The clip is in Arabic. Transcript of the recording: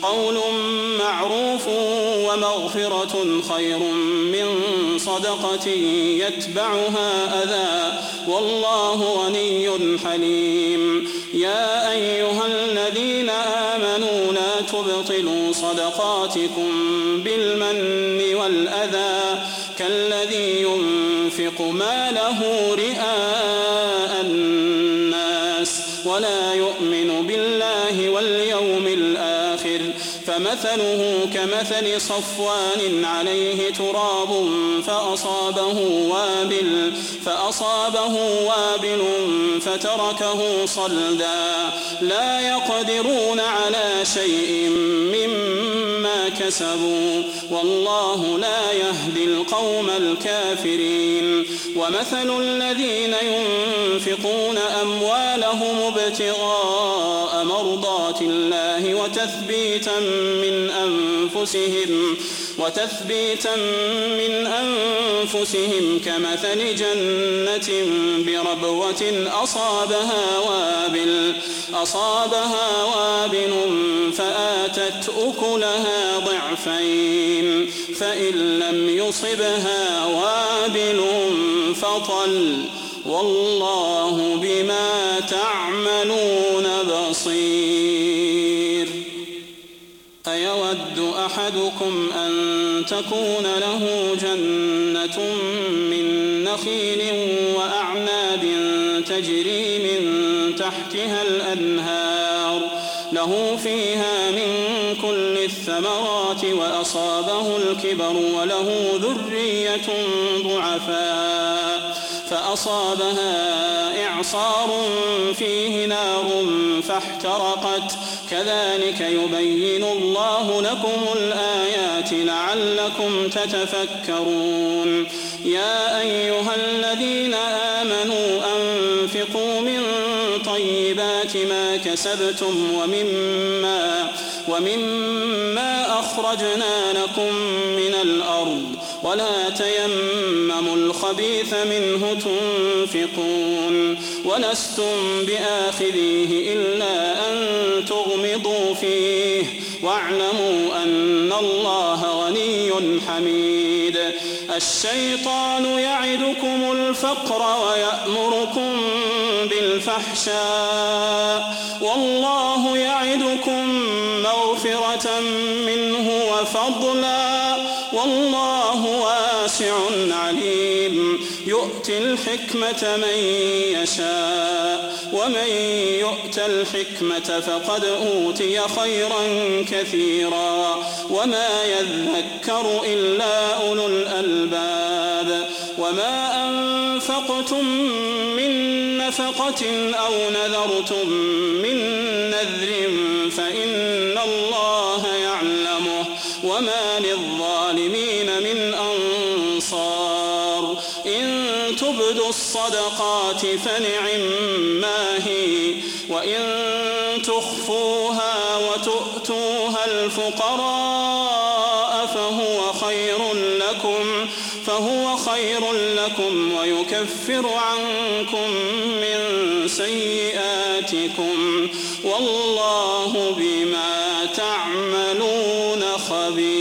قول معروف ومغفرة خير من صدقة يتبعها أذى والله غني حليم. يا أيها الذين آمنوا لا تبطلوا صدقاتكم بالمن والأذى كالذي ينفق ماله رئاء الناس ولا يؤمن بالله واليوم الآخر فمثله كمثل صفوان عليه تراب فأصابه وابل فتركه صلدا لا يقدرون على شيء مما كسبوا والله لا يهدي القوم الكافرين. ومثل الذين ينفقون أموالهم ابتغاء مرضات الله وتثبيتا من أنفسهم كمثل جنة بربوة أصابها وابل فآتت أكلها ضعفين فإن لم يصبها وابل فطل والله بما تعملون بصير. أيود أحدكم أن تكون له جنة من نخيل وأعناب تجري من تحتها الأنهار له فيها من كل الثمرات وأصابه الكبر وله ذرية ضعفاء فأصابها إعصار فيه نار فاحترقت كذلك يبين الله لكم الآيات لعلكم تتفكرون. يا أيها الذين آمنوا أنفقوا من طيبات ما كسبتم ومما أخرجنا لكم من الأرض ولا تيمموا الخبيث منه تنفقون ولستم بآخذيه إلا أن تغمضوا فيه واعلموا أن الله غني حميد. الشيطان يعدكم الفقر ويأمركم بالفحشاء والله يعدكم مغفرة منه وفضلا والله واسع عليم. يؤتي الحكمة من يشاء ومن يؤت الحكمة فقد أوتي خيرا كثيرا وما يذكر إلا أولو الألباب. وما أنفقتم من نفقة أو نذرتم من نذر فإن الله يعلمه وما للظالمين من أنصار. إن تبدوا الصدقات فنعما هي وإن تخفوها وتؤتوها الفقراء فهو خير لكم ويكفر عنكم من سيئاتكم والله بما تعملون خبير.